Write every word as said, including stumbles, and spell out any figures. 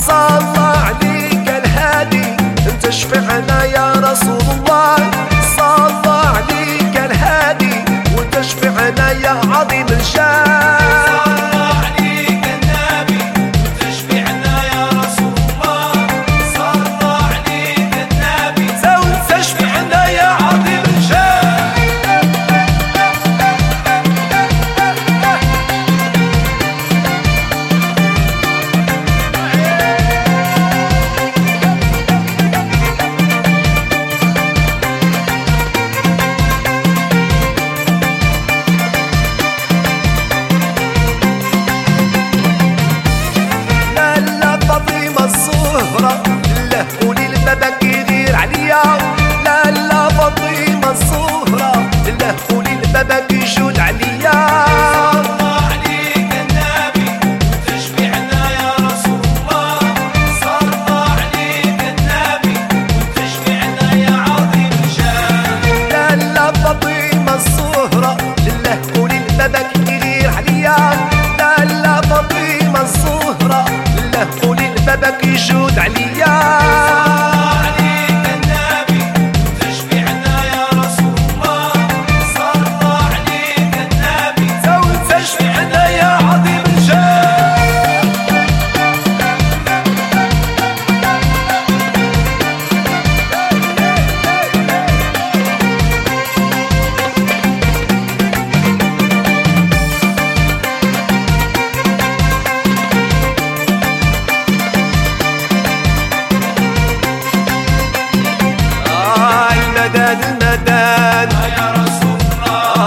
صلى عليك الهادي انت شفعنا يا رسول الله. صلى عليك الهادي وانت شفعنا يا عظيم الشان. صلى عليك النبي وانت شفعنا يا رسول الله. صلى عليك النبي وانت شفعنا يا عظيم الشان. لا قولي البابك يغير عليا. لا لا فاطمة الزهرة لا قولي البابك